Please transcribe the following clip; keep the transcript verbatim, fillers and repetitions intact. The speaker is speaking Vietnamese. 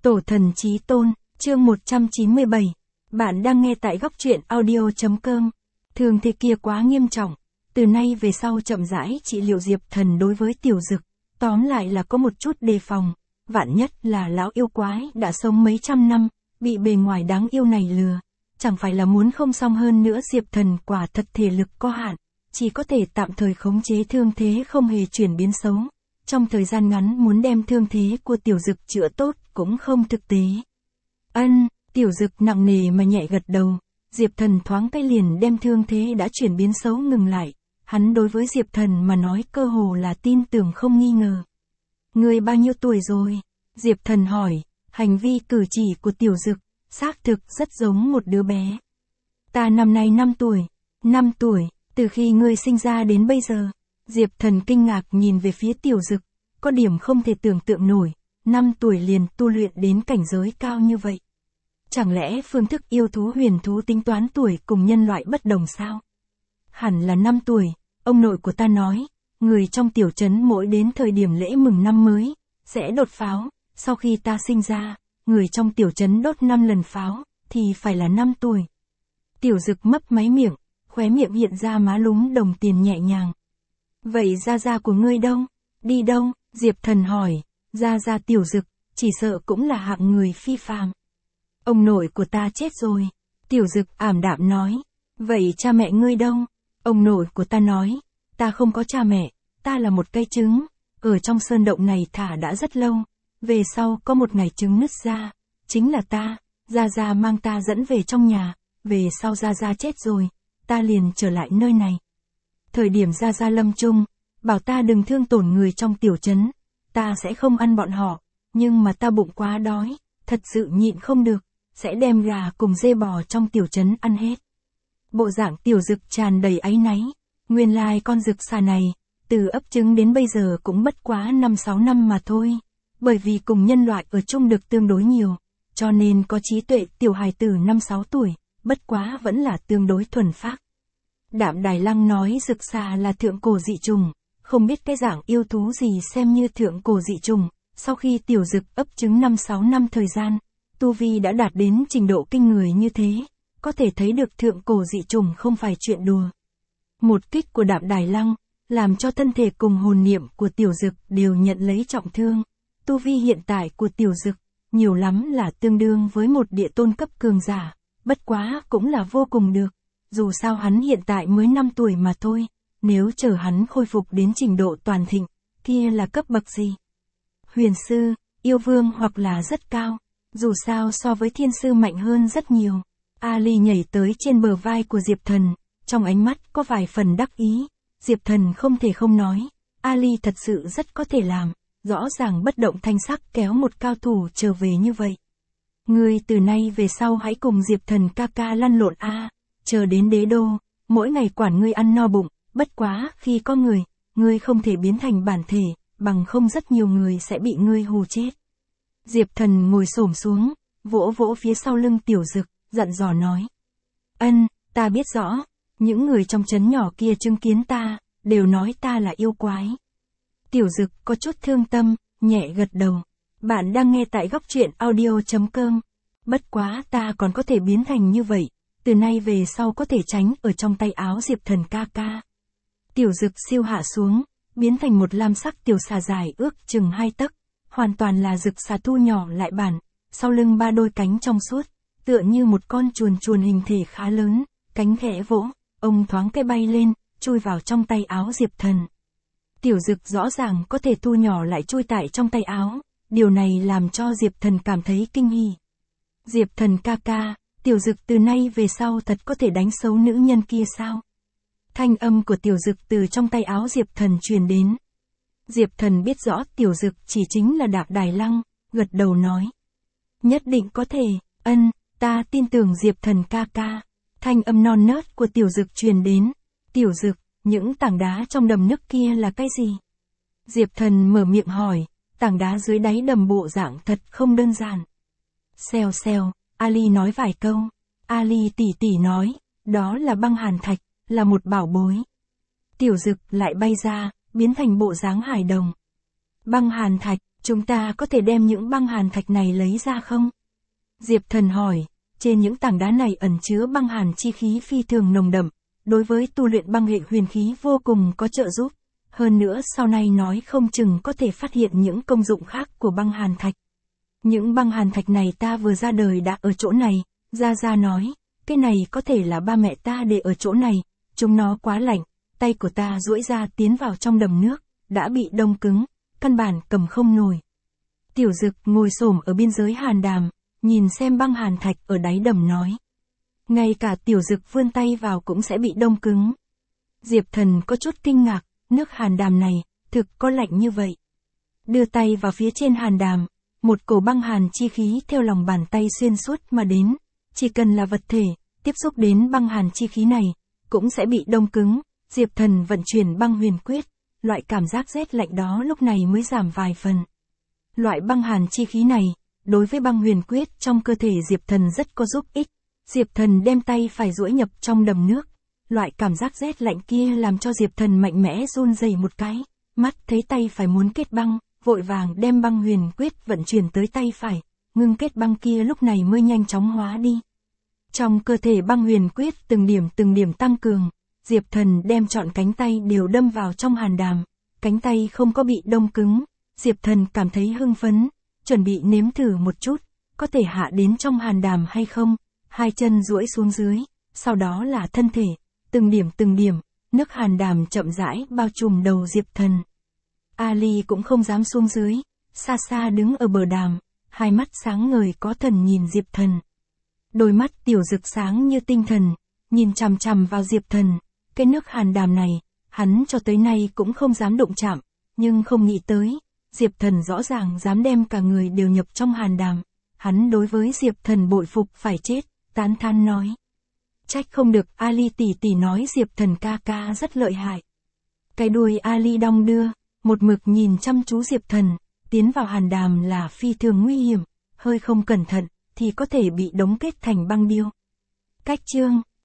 Tổ thần chí tôn, chương một trăm chín mươi bảy. Bạn đang nghe tại góc truyện audio.com. Thường thế kia quá nghiêm trọng. Từ nay về sau chậm rãi trị liệu Diệp Thần đối với Tiểu Dực. Tóm lại là có một chút đề phòng. Vạn nhất là lão yêu quái đã sống mấy trăm năm, bị bề ngoài đáng yêu này lừa. Chẳng phải là muốn không xong hơn nữa. Diệp Thần quả thật thể lực có hạn, chỉ có thể tạm thời khống chế thương thế không hề chuyển biến xấu. Trong thời gian ngắn muốn đem thương thế của Tiểu Dực chữa tốt cũng không thực tế. Ân, Tiểu Dực nặng nề mà nhẹ gật đầu. Diệp Thần thoáng cái liền đem thương thế đã chuyển biến xấu ngừng lại. Hắn đối với Diệp Thần mà nói cơ hồ là tin tưởng không nghi ngờ. Người bao nhiêu tuổi rồi? Diệp Thần hỏi. Hành vi cử chỉ của Tiểu Dực xác thực rất giống một đứa bé. Ta năm nay năm tuổi. năm tuổi, từ khi ngươi sinh ra đến bây giờ. Diệp Thần kinh ngạc nhìn về phía Tiểu Dực, có điểm không thể tưởng tượng nổi, năm tuổi liền tu luyện đến cảnh giới cao như vậy. Chẳng lẽ phương thức yêu thú huyền thú tính toán tuổi cùng nhân loại bất đồng sao? Hẳn là năm tuổi, ông nội của ta nói, người trong tiểu trấn mỗi đến thời điểm lễ mừng năm mới, sẽ đốt pháo, sau khi ta sinh ra, người trong tiểu trấn đốt năm lần pháo, thì phải là năm tuổi. Tiểu Dực mấp máy miệng, khóe miệng hiện ra má lúm đồng tiền nhẹ nhàng. Vậy gia gia của ngươi đâu? Đi đâu? Diệp Thần hỏi. Gia gia Tiểu Dực, chỉ sợ cũng là hạng người phi phàm. Ông nội của ta chết rồi. Tiểu Dực ảm đạm nói. Vậy cha mẹ ngươi đâu? Ông nội của ta nói. Ta không có cha mẹ, ta là một cây trứng. Ở trong sơn động này thả đã rất lâu. Về sau có một ngày trứng nứt ra. Chính là ta. Gia gia mang ta dẫn về trong nhà. Về sau gia gia chết rồi. Ta liền trở lại nơi này. Thời điểm gia gia lâm chung, bảo ta đừng thương tổn người trong tiểu trấn, ta sẽ không ăn bọn họ, nhưng mà ta bụng quá đói, thật sự nhịn không được, sẽ đem gà cùng dê bò trong tiểu trấn ăn hết. Bộ dạng Tiểu Dực tràn đầy áy náy, nguyên lai con dực xà này, từ ấp trứng đến bây giờ cũng bất quá năm sáu năm mà thôi, bởi vì cùng nhân loại ở chung được tương đối nhiều, cho nên có trí tuệ tiểu hài tử năm sáu tuổi, bất quá vẫn là tương đối thuần phác. Đạm Đài Lăng nói dực xà là thượng cổ dị trùng, không biết cái dạng yêu thú gì xem như thượng cổ dị trùng, sau khi Tiểu Dực ấp trứng năm sáu năm thời gian, tu vi đã đạt đến trình độ kinh người như thế, có thể thấy được thượng cổ dị trùng không phải chuyện đùa. Một kích của Đạm Đài Lăng, làm cho thân thể cùng hồn niệm của Tiểu Dực đều nhận lấy trọng thương, tu vi hiện tại của Tiểu Dực, nhiều lắm là tương đương với một địa tôn cấp cường giả, bất quá cũng là vô cùng được. Dù sao hắn hiện tại mới năm tuổi mà thôi, nếu chờ hắn khôi phục đến trình độ toàn thịnh, kia là cấp bậc gì? Huyền sư, yêu vương hoặc là rất cao, dù sao so với thiên sư mạnh hơn rất nhiều. Ali nhảy tới trên bờ vai của Diệp Thần, trong ánh mắt có vài phần đắc ý. Diệp Thần không thể không nói, Ali thật sự rất có thể làm, rõ ràng bất động thanh sắc kéo một cao thủ trở về như vậy. Ngươi từ nay về sau hãy cùng Diệp Thần ca ca lăn lộn a. Chờ đến đế đô, mỗi ngày quản ngươi ăn no bụng, bất quá khi có người, ngươi không thể biến thành bản thể, bằng không rất nhiều người sẽ bị ngươi hù chết. Diệp Thần ngồi xổm xuống, vỗ vỗ phía sau lưng Tiểu Dực, dặn dò nói. Ân, ta biết rõ, những người trong trấn nhỏ kia chứng kiến ta, đều nói ta là yêu quái. Tiểu Dực có chút thương tâm, nhẹ gật đầu. Bạn đang nghe tại góc truyện audio.com. Bất quá ta còn có thể biến thành như vậy. Từ nay về sau có thể tránh ở trong tay áo Diệp Thần ca ca. Tiểu Dực siêu hạ xuống, biến thành một lam sắc tiểu xà dài ước chừng hai tấc, hoàn toàn là dực xà thu nhỏ lại bản, sau lưng ba đôi cánh trong suốt, tựa như một con chuồn chuồn hình thể khá lớn, cánh khẽ vỗ, ông thoáng cái bay lên, chui vào trong tay áo Diệp Thần. Tiểu Dực rõ ràng có thể thu nhỏ lại chui tại trong tay áo, điều này làm cho Diệp Thần cảm thấy kinh hỉ. Diệp Thần ca ca, Tiểu Dực từ nay về sau thật có thể đánh xấu nữ nhân kia sao? Thanh âm của Tiểu Dực từ trong tay áo Diệp Thần truyền đến. Diệp Thần biết rõ Tiểu Dực chỉ chính là Đạm Đài Lăng, gật đầu nói. Nhất định có thể, ân, ta tin tưởng Diệp Thần ca ca. Thanh âm non nớt của Tiểu Dực truyền đến. Tiểu Dực, những tảng đá trong đầm nước kia là cái gì? Diệp Thần mở miệng hỏi, tảng đá dưới đáy đầm bộ dạng thật không đơn giản. Xèo xèo. Ali nói vài câu. Ali tỉ tỉ nói, đó là băng hàn thạch, là một bảo bối. Tiểu Dực lại bay ra, biến thành bộ dáng hải đồng. Băng hàn thạch, Chúng ta có thể đem những băng hàn thạch này lấy ra không? Diệp Thần hỏi, trên những tảng đá này ẩn chứa băng hàn chi khí phi thường nồng đậm, đối với tu luyện băng hệ huyền khí vô cùng có trợ giúp. Hơn nữa sau này nói không chừng có thể phát hiện những công dụng khác của băng hàn thạch. Những băng hàn thạch này ta vừa ra đời đã ở chỗ này, Gia Gia nói, cái này có thể là ba mẹ ta để ở chỗ này, chúng nó quá lạnh, tay của ta duỗi ra tiến vào trong đầm nước, đã bị đông cứng, căn bản cầm không nổi. Tiểu Dực ngồi xổm ở biên giới hàn đàm, nhìn xem băng hàn thạch ở đáy đầm nói. Ngay cả Tiểu Dực vươn tay vào cũng sẽ bị đông cứng. Diệp Thần có chút kinh ngạc, nước hàn đàm này, thực có lạnh như vậy. Đưa tay vào phía trên hàn đàm, một cổ băng hàn chi khí theo lòng bàn tay xuyên suốt mà đến, chỉ cần là vật thể, tiếp xúc đến băng hàn chi khí này, cũng sẽ bị đông cứng. Diệp Thần vận chuyển băng huyền quyết, loại cảm giác rét lạnh đó lúc này mới giảm vài phần. Loại băng hàn chi khí này, đối với băng huyền quyết trong cơ thể Diệp Thần rất có giúp ích. Diệp Thần đem tay phải duỗi nhập trong đầm nước, loại cảm giác rét lạnh kia làm cho Diệp Thần mạnh mẽ run rẩy một cái, mắt thấy tay phải muốn kết băng, vội vàng đem băng huyền quyết vận chuyển tới tay phải, ngưng kết băng kia lúc này mới nhanh chóng hóa đi. Trong cơ thể băng huyền quyết từng điểm từng điểm tăng cường, Diệp Thần đem trọn cánh tay đều đâm vào trong hàn đàm, cánh tay không có bị đông cứng, Diệp Thần cảm thấy hưng phấn, chuẩn bị nếm thử một chút, có thể hạ đến trong hàn đàm hay không, hai chân duỗi xuống dưới, sau đó là thân thể, từng điểm từng điểm, nước hàn đàm chậm rãi bao trùm đầu Diệp Thần. Ali cũng không dám xuống dưới, xa xa đứng ở bờ đàm, hai mắt sáng ngời có thần nhìn Diệp Thần. Đôi mắt Tiểu Dực sáng như tinh thần, nhìn chằm chằm vào Diệp Thần, cái nước hàn đàm này, hắn cho tới nay cũng không dám đụng chạm, nhưng không nghĩ tới, Diệp Thần rõ ràng dám đem cả người đều nhập trong hàn đàm, hắn đối với Diệp Thần bội phục phải chết, tán thán nói. Trách không được Ali tỷ tỷ nói Diệp Thần ca ca rất lợi hại. Cái đuôi Ali đong đưa, một mực nhìn chăm chú Diệp Thần, tiến vào hàn đàm là phi thường nguy hiểm, hơi không cẩn thận, thì có thể bị đóng kết thành băng điêu. Cách chương